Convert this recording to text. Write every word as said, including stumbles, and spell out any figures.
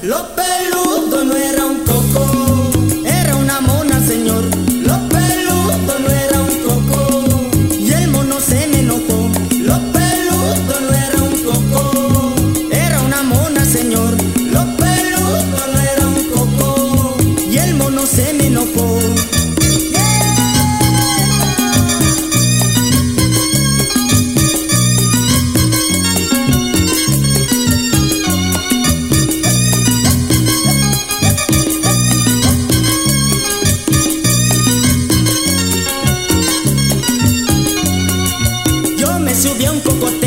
Lo peludo no era un coco, era una mona, señor. Lo peludo no era un coco y el mono se me enojó. Lo peludo no era un coco, era una mona, señor. Lo peludo no era un coco y el mono se me enojó. Subí a un coco